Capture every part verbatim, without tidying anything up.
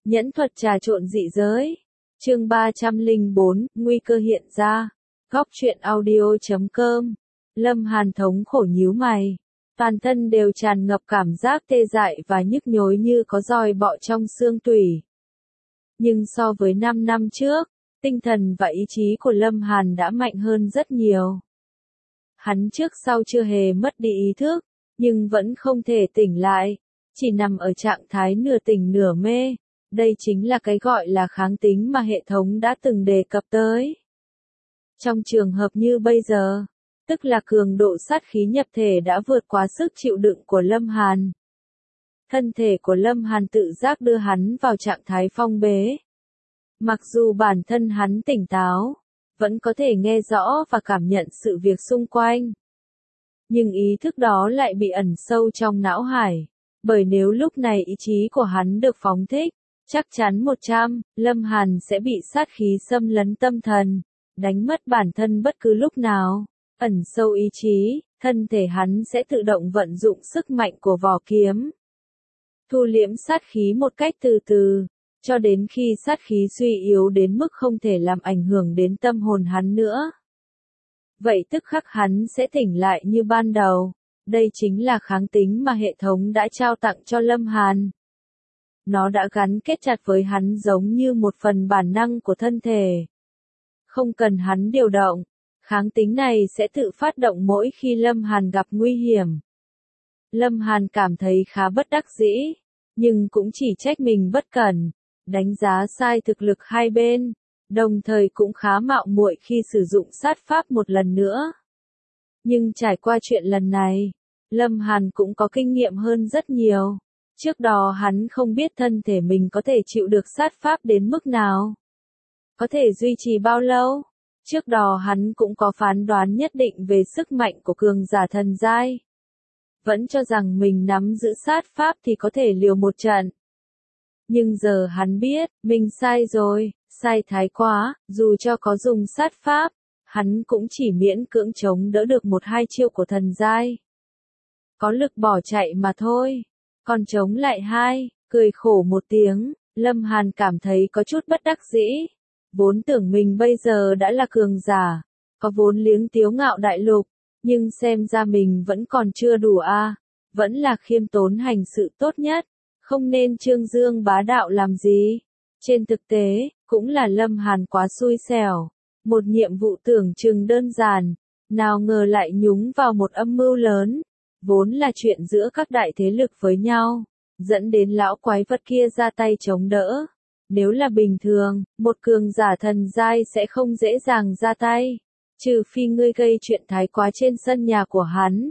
Nhẫn thuật trà trộn dị giới. Chương ba trăm lẻ bốn, nguy cơ hiện ra. Góc truyện audio chấm com. Lâm Hàn thống khổ nhíu mày. Toàn thân đều tràn ngập cảm giác tê dại và nhức nhối như có roi bọ trong xương tủy. Nhưng so với năm năm trước, tinh thần và ý chí của Lâm Hàn đã mạnh hơn rất nhiều. Hắn trước sau chưa hề mất đi ý thức, nhưng vẫn không thể tỉnh lại, chỉ nằm ở trạng thái nửa tỉnh nửa mê. Đây chính là cái gọi là kháng tính mà hệ thống đã từng đề cập tới. Trong trường hợp như bây giờ, tức là cường độ sát khí nhập thể đã vượt quá sức chịu đựng của Lâm Hàn. Thân thể của Lâm Hàn tự giác đưa hắn vào trạng thái phong bế. Mặc dù bản thân hắn tỉnh táo, vẫn có thể nghe rõ và cảm nhận sự việc xung quanh. Nhưng ý thức đó lại bị ẩn sâu trong não hải, bởi nếu lúc này ý chí của hắn được phóng thích, chắc chắn một trăm, Lâm Hàn sẽ bị sát khí xâm lấn tâm thần, đánh mất bản thân bất cứ lúc nào. Ẩn sâu ý chí, thân thể hắn sẽ tự động vận dụng sức mạnh của vỏ kiếm. Thu liễm sát khí một cách từ từ, cho đến khi sát khí suy yếu đến mức không thể làm ảnh hưởng đến tâm hồn hắn nữa. Vậy tức khắc hắn sẽ tỉnh lại như ban đầu. Đây chính là kháng tính mà hệ thống đã trao tặng cho Lâm Hàn. Nó đã gắn kết chặt với hắn giống như một phần bản năng của thân thể. Không cần hắn điều động, kháng tính này sẽ tự phát động mỗi khi Lâm Hàn gặp nguy hiểm. Lâm Hàn cảm thấy khá bất đắc dĩ, nhưng cũng chỉ trách mình bất cẩn, đánh giá sai thực lực hai bên, đồng thời cũng khá mạo muội khi sử dụng sát pháp một lần nữa. Nhưng trải qua chuyện lần này, Lâm Hàn cũng có kinh nghiệm hơn rất nhiều. Trước đó hắn không biết thân thể mình có thể chịu được sát pháp đến mức nào. Có thể duy trì bao lâu. Trước đó hắn cũng có phán đoán nhất định về sức mạnh của cường giả thần giai. Vẫn cho rằng mình nắm giữ sát pháp thì có thể liều một trận. Nhưng giờ hắn biết, mình sai rồi, sai thái quá, dù cho có dùng sát pháp, hắn cũng chỉ miễn cưỡng chống đỡ được một hai chiêu của thần giai. Có lực bỏ chạy mà thôi. Còn chống lại hai, cười khổ một tiếng, Lâm Hàn cảm thấy có chút bất đắc dĩ. Vốn tưởng mình bây giờ đã là cường giả, có vốn liếng tiếu ngạo đại lục, nhưng xem ra mình vẫn còn chưa đủ a, à, vẫn là khiêm tốn hành sự tốt nhất, không nên trương dương bá đạo làm gì. Trên thực tế, cũng là Lâm Hàn quá xui xẻo, một nhiệm vụ tưởng chừng đơn giản, nào ngờ lại nhúng vào một âm mưu lớn. Vốn là chuyện giữa các đại thế lực với nhau, dẫn đến lão quái vật kia ra tay chống đỡ. Nếu là bình thường, một cường giả thần giai sẽ không dễ dàng ra tay, trừ phi ngươi gây chuyện thái quá trên sân nhà của hắn,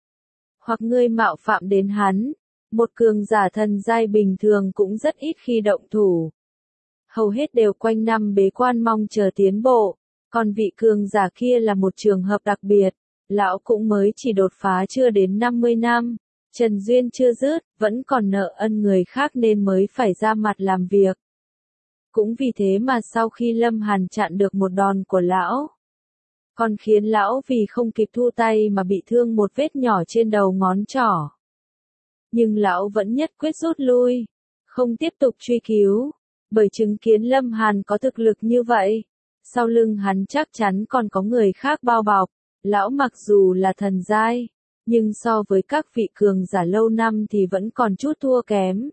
hoặc ngươi mạo phạm đến hắn. Một cường giả thần giai bình thường cũng rất ít khi động thủ. Hầu hết đều quanh năm bế quan mong chờ tiến bộ, còn vị cường giả kia là một trường hợp đặc biệt. Lão cũng mới chỉ đột phá chưa đến năm mươi năm, trần duyên chưa dứt, vẫn còn nợ ân người khác nên mới phải ra mặt làm việc. Cũng vì thế mà sau khi Lâm Hàn chặn được một đòn của lão, còn khiến lão vì không kịp thu tay mà bị thương một vết nhỏ trên đầu ngón trỏ. Nhưng lão vẫn nhất quyết rút lui, không tiếp tục truy cứu, bởi chứng kiến Lâm Hàn có thực lực như vậy, sau lưng hắn chắc chắn còn có người khác bao bọc. Lão mặc dù là thần giai, nhưng so với các vị cường giả lâu năm thì vẫn còn chút thua kém.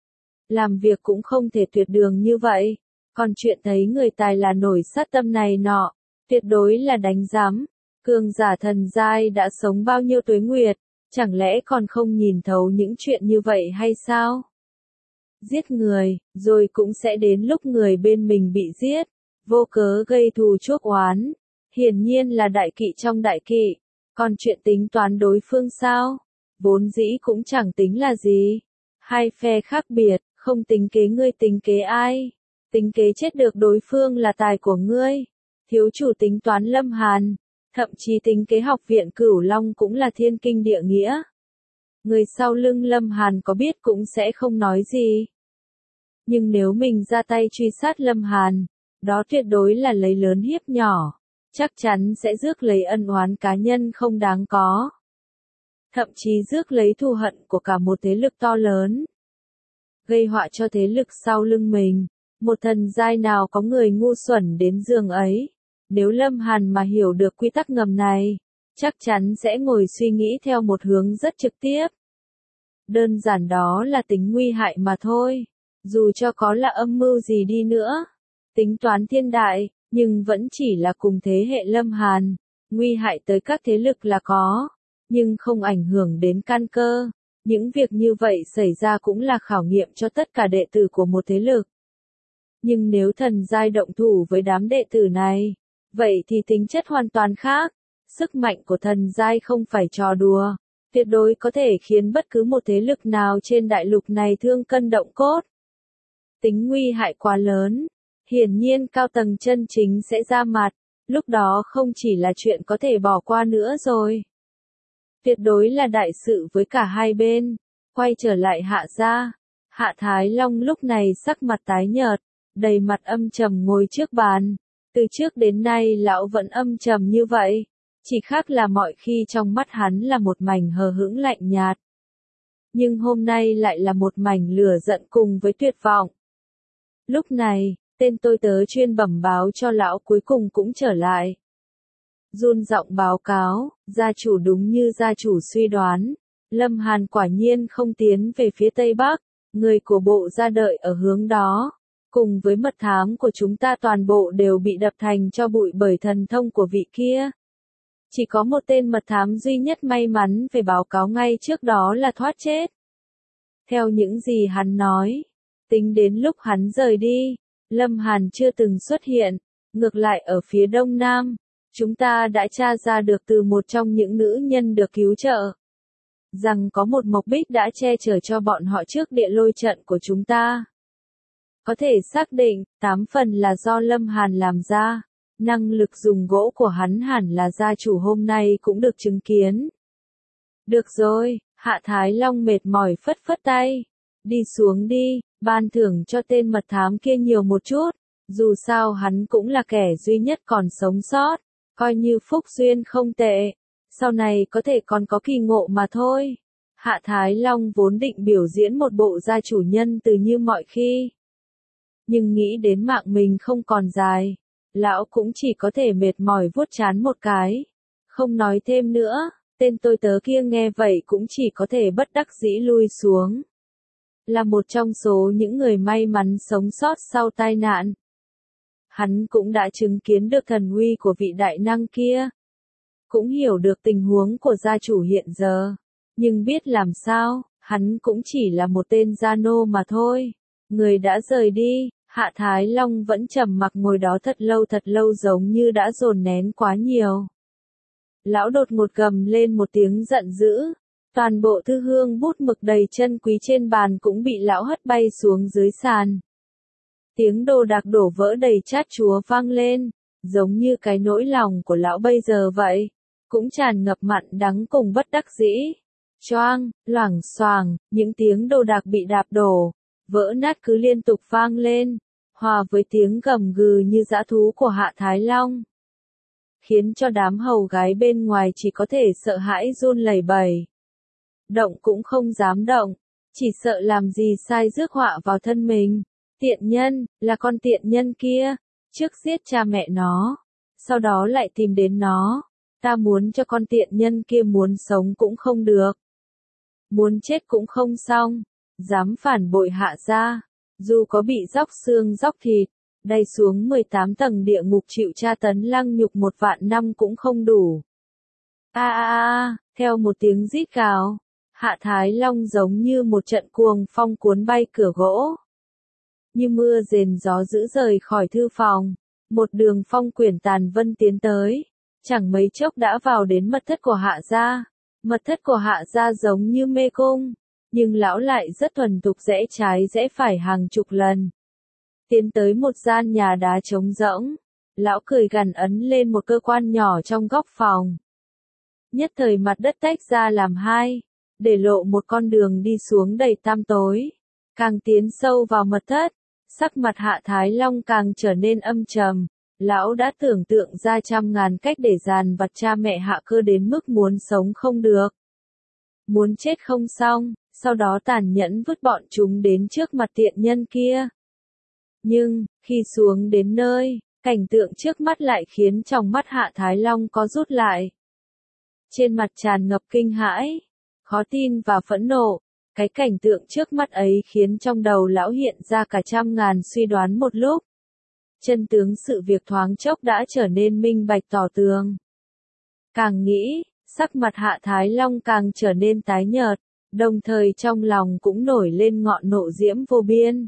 Làm việc cũng không thể tuyệt đường như vậy, còn chuyện thấy người tài là nổi sát tâm này nọ, tuyệt đối là đánh giám. Cường giả thần giai đã sống bao nhiêu tuế nguyệt, chẳng lẽ còn không nhìn thấu những chuyện như vậy hay sao? Giết người, rồi cũng sẽ đến lúc người bên mình bị giết, vô cớ gây thù chuốc oán. Hiển nhiên là đại kỵ trong đại kỵ, còn chuyện tính toán đối phương sao? Vốn dĩ cũng chẳng tính là gì. Hai phe khác biệt, không tính kế ngươi tính kế ai. Tính kế chết được đối phương là tài của ngươi. Thiếu chủ tính toán Lâm Hàn, thậm chí tính kế học viện Cửu Long cũng là thiên kinh địa nghĩa. Người sau lưng Lâm Hàn có biết cũng sẽ không nói gì. Nhưng nếu mình ra tay truy sát Lâm Hàn, đó tuyệt đối là lấy lớn hiếp nhỏ. Chắc chắn sẽ rước lấy ân oán cá nhân không đáng có. Thậm chí rước lấy thù hận của cả một thế lực to lớn. gây họa cho thế lực sau lưng mình. Một thần giai nào có người ngu xuẩn đến giường ấy. Nếu Lâm Hàn mà hiểu được quy tắc ngầm này, chắc chắn sẽ ngồi suy nghĩ theo một hướng rất trực tiếp. Đơn giản đó là tính nguy hại mà thôi. Dù cho có là âm mưu gì đi nữa, tính toán thiên đại, nhưng vẫn chỉ là cùng thế hệ Lâm Hàn. Nguy hại tới các thế lực là có, nhưng không ảnh hưởng đến căn cơ. Những việc như vậy xảy ra cũng là khảo nghiệm cho tất cả đệ tử của một thế lực. Nhưng nếu thần giai động thủ với đám đệ tử này, vậy thì tính chất hoàn toàn khác. Sức mạnh của thần giai không phải trò đùa, tuyệt đối có thể khiến bất cứ một thế lực nào trên đại lục này thương cân động cốt. Tính nguy hại quá lớn, hiển nhiên cao tầng chân chính sẽ ra mặt, lúc đó không chỉ là chuyện có thể bỏ qua nữa rồi. Tuyệt đối là đại sự với cả hai bên. Quay trở lại Hạ gia, Hạ Thái Long lúc này sắc mặt tái nhợt, đầy mặt âm trầm ngồi trước bàn. Từ trước đến nay lão vẫn âm trầm như vậy, chỉ khác là mọi khi trong mắt hắn là một mảnh hờ hững lạnh nhạt. Nhưng hôm nay lại là một mảnh lửa giận cùng với tuyệt vọng. Lúc này, tên tôi tớ chuyên bẩm báo cho lão cuối cùng cũng trở lại. Run giọng báo cáo, gia chủ đúng như gia chủ suy đoán. Lâm Hàn quả nhiên không tiến về phía Tây Bắc, người của bộ gia đợi ở hướng đó. Cùng với mật thám của chúng ta toàn bộ đều bị đập thành cho bụi bởi thần thông của vị kia. Chỉ có một tên mật thám duy nhất may mắn về báo cáo ngay trước đó là thoát chết. Theo những gì hắn nói, tính đến lúc hắn rời đi, Lâm Hàn chưa từng xuất hiện, ngược lại ở phía đông nam, chúng ta đã tra ra được từ một trong những nữ nhân được cứu trợ, rằng có một mộc bích đã che chở cho bọn họ trước địa lôi trận của chúng ta. Có thể xác định, tám phần là do Lâm Hàn làm ra, năng lực dùng gỗ của hắn hẳn là gia chủ hôm nay cũng được chứng kiến. Được rồi, Hạ Thái Long mệt mỏi phất phất tay. Đi xuống đi, ban thưởng cho tên mật thám kia nhiều một chút, dù sao hắn cũng là kẻ duy nhất còn sống sót, coi như phúc duyên không tệ, sau này có thể còn có kỳ ngộ mà thôi. Hạ Thái Long vốn định biểu diễn một bộ gia chủ nhân từ như mọi khi. Nhưng nghĩ đến mạng mình không còn dài, lão cũng chỉ có thể mệt mỏi vuốt trán một cái. Không nói thêm nữa, tên tôi tớ kia nghe vậy cũng chỉ có thể bất đắc dĩ lui xuống. Là một trong số những người may mắn sống sót sau tai nạn. Hắn cũng đã chứng kiến được thần uy của vị đại năng kia. Cũng hiểu được tình huống của gia chủ hiện giờ. Nhưng biết làm sao, hắn cũng chỉ là một tên gia nô mà thôi. Người đã rời đi, Hạ Thái Long vẫn trầm mặc ngồi đó thật lâu thật lâu giống như đã dồn nén quá nhiều. Lão đột ngột gầm lên một tiếng giận dữ. Toàn bộ thư hương bút mực đầy chân quý trên bàn cũng bị lão hất bay xuống dưới sàn. Tiếng đồ đạc đổ vỡ đầy chát chúa vang lên, giống như cái nỗi lòng của lão bây giờ vậy, cũng tràn ngập mặn đắng cùng bất đắc dĩ. Choang, loảng xoảng, những tiếng đồ đạc bị đạp đổ, vỡ nát cứ liên tục vang lên, hòa với tiếng gầm gừ như dã thú của Hạ Thái Long. Khiến cho đám hầu gái bên ngoài chỉ có thể sợ hãi run lẩy bẩy. Động cũng không dám động, chỉ sợ làm gì sai rước họa vào thân mình. Tiện nhân, là con tiện nhân kia, trước giết cha mẹ nó, sau đó lại tìm đến nó. Ta muốn cho con tiện nhân kia muốn sống cũng không được, muốn chết cũng không xong, dám phản bội Hạ gia, dù có bị róc xương róc thịt, đày xuống mười tám tầng địa ngục chịu tra tấn lăng nhục một vạn năm cũng không đủ. A a a, theo một tiếng rít gào, Hạ Thái Long giống như một trận cuồng phong cuốn bay cửa gỗ. Như mưa rền gió dữ rời khỏi thư phòng, một đường phong quyển tàn vân tiến tới, chẳng mấy chốc đã vào đến mật thất của Hạ gia. Mật thất của Hạ gia giống như mê cung, nhưng lão lại rất thuần thục rẽ trái rẽ phải hàng chục lần. Tiến tới một gian nhà đá trống rỗng, lão cười gằn ấn lên một cơ quan nhỏ trong góc phòng. Nhất thời mặt đất tách ra làm hai, để lộ một con đường đi xuống đầy tăm tối. Càng tiến sâu vào mật thất, sắc mặt Hạ Thái Long càng trở nên âm trầm. Lão đã tưởng tượng ra trăm ngàn cách để dàn vặt cha mẹ Hạ Cơ đến mức muốn sống không được, muốn chết không xong. sau đó tàn nhẫn vứt bọn chúng đến trước mặt tiện nhân kia. Nhưng, khi xuống đến nơi, cảnh tượng trước mắt lại khiến trong mắt Hạ Thái Long có rút lại. Trên mặt tràn ngập kinh hãi, khó tin và phẫn nộ, cái cảnh tượng trước mắt ấy khiến trong đầu lão hiện ra cả trăm ngàn suy đoán một lúc. Chân tướng sự việc thoáng chốc đã trở nên minh bạch tỏ tường. Càng nghĩ, sắc mặt Hạ Thái Long càng trở nên tái nhợt, đồng thời trong lòng cũng nổi lên ngọn nộ diễm vô biên.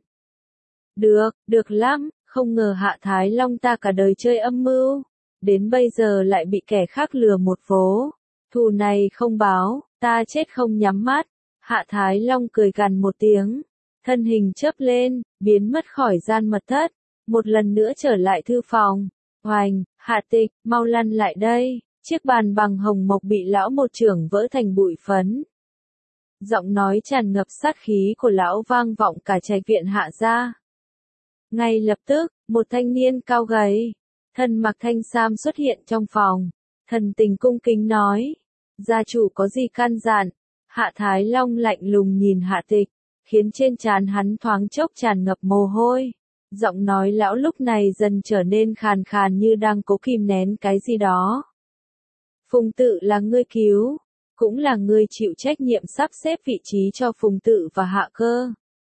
Được, được lắm, không ngờ Hạ Thái Long ta cả đời chơi âm mưu, đến bây giờ lại bị kẻ khác lừa một vố. Thù này không báo, ta chết không nhắm mắt. Hạ Thái Long cười gằn một tiếng, thân hình chớp lên, biến mất khỏi gian mật thất, một lần nữa trở lại thư phòng. Hoành, Hạ Tịch, mau lăn lại đây. Chiếc bàn bằng hồng mộc bị lão một chưởng vỡ thành bụi phấn. Giọng nói tràn ngập sát khí của lão vang vọng cả trạch viện Hạ gia. Ngay lập tức, một thanh niên cao gầy, thân mặc thanh sam xuất hiện trong phòng, thần tình cung kính nói, gia chủ có gì căn dặn? Hạ Thái Long lạnh lùng nhìn Hạ Tịch, khiến trên trán hắn thoáng chốc tràn ngập mồ hôi. Giọng nói lão lúc này dần trở nên khàn khàn như đang cố kìm nén cái gì đó. Phùng Tự là ngươi cứu, cũng là ngươi chịu trách nhiệm sắp xếp vị trí cho Phùng Tự và Hạ Cơ.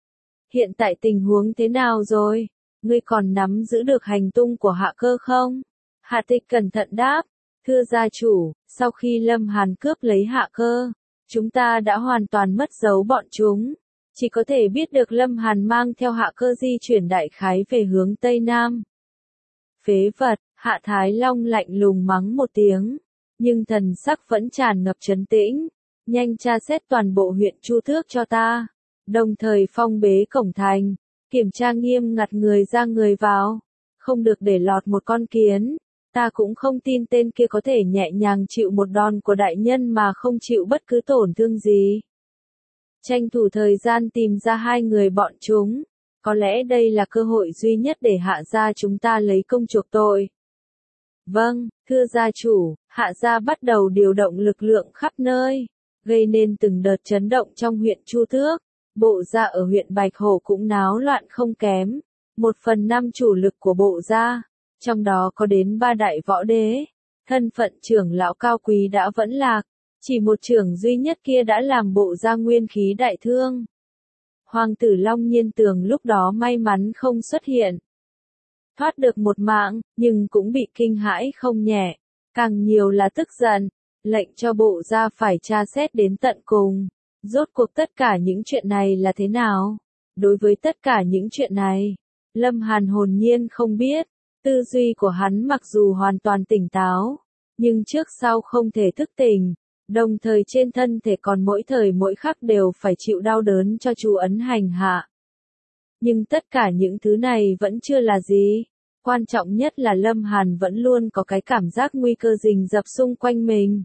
Hiện tại tình huống thế nào rồi? Ngươi còn nắm giữ được hành tung của Hạ Cơ không? Hạ Tịch cẩn thận đáp, thưa gia chủ, sau khi Lâm Hàn cướp lấy Hạ Cơ, chúng ta đã hoàn toàn mất dấu bọn chúng. Chỉ có thể biết được Lâm Hàn mang theo Hạ Cơ di chuyển đại khái về hướng Tây Nam. Phế vật, Hạ Thái Long lạnh lùng mắng một tiếng, nhưng thần sắc vẫn tràn ngập trấn tĩnh. Nhanh tra xét toàn bộ huyện Chu Thước cho ta, đồng thời phong bế cổng thành, kiểm tra nghiêm ngặt người ra người vào, không được để lọt một con kiến. Ta cũng không tin tên kia có thể nhẹ nhàng chịu một đòn của đại nhân mà không chịu bất cứ tổn thương gì. Tranh thủ thời gian tìm ra hai người bọn chúng, có lẽ đây là cơ hội duy nhất để Hạ gia chúng ta lấy công chuộc tội. Vâng, thưa gia chủ, Hạ gia bắt đầu điều động lực lượng khắp nơi, gây nên từng đợt chấn động trong huyện Chu Thước. Bộ gia ở huyện Bạch Hổ cũng náo loạn không kém, một phần năm chủ lực của bộ gia, trong đó có đến ba đại võ đế, thân phận trưởng lão cao quý đã vẫn lạc, chỉ một trưởng duy nhất kia đã làm bộ gia nguyên khí đại thương. Hoàng tử Long Nhiên Tường lúc đó may mắn không xuất hiện, thoát được một mạng, nhưng cũng bị kinh hãi không nhẹ, càng nhiều là tức giận, lệnh cho bộ gia phải tra xét đến tận cùng. Rốt cuộc tất cả những chuyện này là thế nào? Đối với tất cả những chuyện này, Lâm Hàn hồn nhiên không biết, tư duy của hắn mặc dù hoàn toàn tỉnh táo, nhưng trước sau không thể thức tỉnh, đồng thời trên thân thể còn mỗi thời mỗi khắc đều phải chịu đau đớn cho chú ấn hành hạ. Nhưng tất cả những thứ này vẫn chưa là gì, quan trọng nhất là Lâm Hàn vẫn luôn có cái cảm giác nguy cơ rình rập xung quanh mình.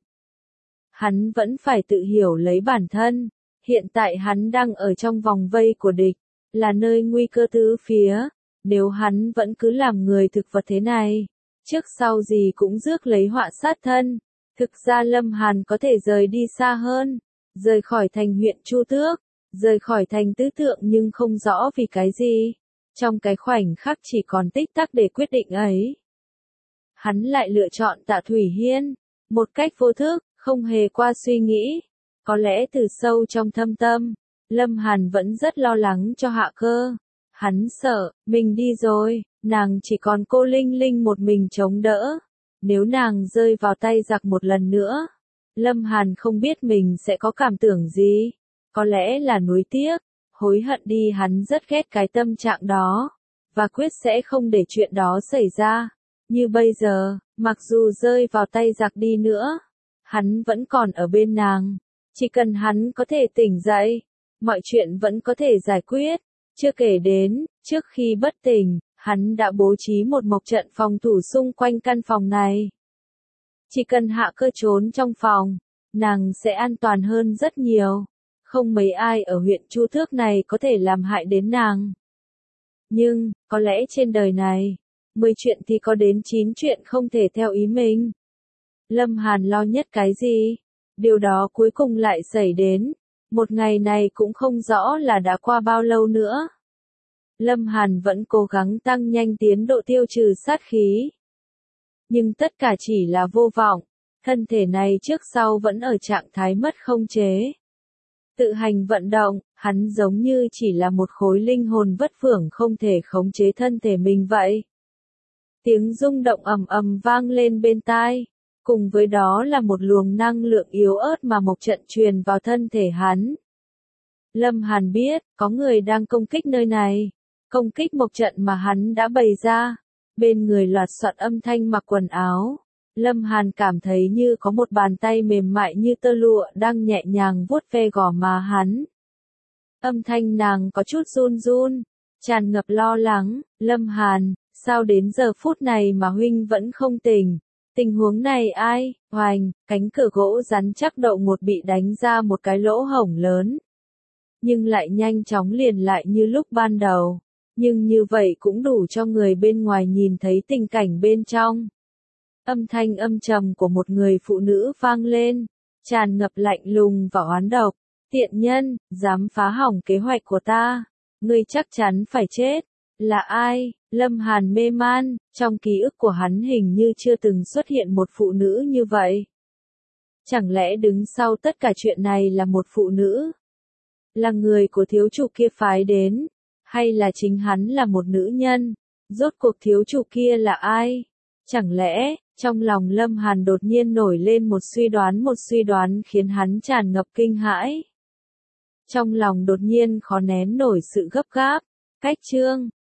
Hắn vẫn phải tự hiểu lấy bản thân, hiện tại hắn đang ở trong vòng vây của địch, là nơi nguy cơ tứ phía, nếu hắn vẫn cứ làm người thực vật thế này, trước sau gì cũng rước lấy họa sát thân. Thực ra Lâm Hàn có thể rời đi xa hơn, rời khỏi thành huyện Chu Thước, rời khỏi thành Tứ Thượng nhưng không rõ vì cái gì, trong cái khoảnh khắc chỉ còn tích tắc để quyết định ấy. Hắn lại lựa chọn Tạ Thủy Hiên, một cách vô thức, không hề qua suy nghĩ. Có lẽ từ sâu trong thâm tâm, Lâm Hàn vẫn rất lo lắng cho Hạ Cơ. Hắn sợ, mình đi rồi, nàng chỉ còn cô Linh Linh một mình chống đỡ. Nếu nàng rơi vào tay giặc một lần nữa, Lâm Hàn không biết mình sẽ có cảm tưởng gì. Có lẽ là nuối tiếc, hối hận đi, hắn rất ghét cái tâm trạng đó, và quyết sẽ không để chuyện đó xảy ra. Như bây giờ, mặc dù rơi vào tay giặc đi nữa, hắn vẫn còn ở bên nàng. Chỉ cần hắn có thể tỉnh dậy, mọi chuyện vẫn có thể giải quyết. Chưa kể đến, trước khi bất tỉnh, hắn đã bố trí một mộc trận phòng thủ xung quanh căn phòng này. Chỉ cần Hạ Cơ trốn trong phòng, nàng sẽ an toàn hơn rất nhiều. Không mấy ai ở huyện Chu Thước này có thể làm hại đến nàng. Nhưng, có lẽ trên đời này, mười chuyện thì có đến chín chuyện không thể theo ý mình. Lâm Hàn lo nhất cái gì? Điều đó cuối cùng lại xảy đến. Một ngày này cũng không rõ là đã qua bao lâu nữa. Lâm Hàn vẫn cố gắng tăng nhanh tiến độ tiêu trừ sát khí. Nhưng tất cả chỉ là vô vọng, thân thể này trước sau vẫn ở trạng thái mất không chế. Tự hành vận động, hắn giống như chỉ là một khối linh hồn vất phưởng không thể khống chế thân thể mình vậy. Tiếng rung động ầm ầm vang lên bên tai, cùng với đó là một luồng năng lượng yếu ớt mà Mộc Trận truyền vào thân thể hắn. Lâm Hàn biết, có người đang công kích nơi này, công kích Mộc Trận mà hắn đã bày ra. Bên người loạt soạt âm thanh mặc quần áo, Lâm Hàn cảm thấy như có một bàn tay mềm mại như tơ lụa đang nhẹ nhàng vuốt ve gò má hắn. Âm thanh nàng có chút run run, tràn ngập lo lắng. Lâm Hàn, sao đến giờ phút này mà huynh vẫn không tỉnh? Tình huống này ai? Hoành, cánh cửa gỗ rắn chắc đậu ngột bị đánh ra một cái lỗ hổng lớn. Nhưng lại nhanh chóng liền lại như lúc ban đầu. Nhưng như vậy cũng đủ cho người bên ngoài nhìn thấy tình cảnh bên trong. Âm thanh âm trầm của một người phụ nữ vang lên, tràn ngập lạnh lùng và oán độc. Tiện nhân, dám phá hỏng kế hoạch của ta, ngươi chắc chắn phải chết. Là ai? Lâm Hàn mê man, trong ký ức của hắn hình như chưa từng xuất hiện một phụ nữ như vậy. Chẳng lẽ đứng sau tất cả chuyện này là một phụ nữ? Là người của thiếu chủ kia phái đến? Hay là chính hắn là một nữ nhân? Rốt cuộc thiếu chủ kia là ai? Chẳng lẽ, trong lòng Lâm Hàn đột nhiên nổi lên một suy đoán một suy đoán khiến hắn tràn ngập kinh hãi. Trong lòng đột nhiên khó nén nổi sự gấp gáp. Cách chương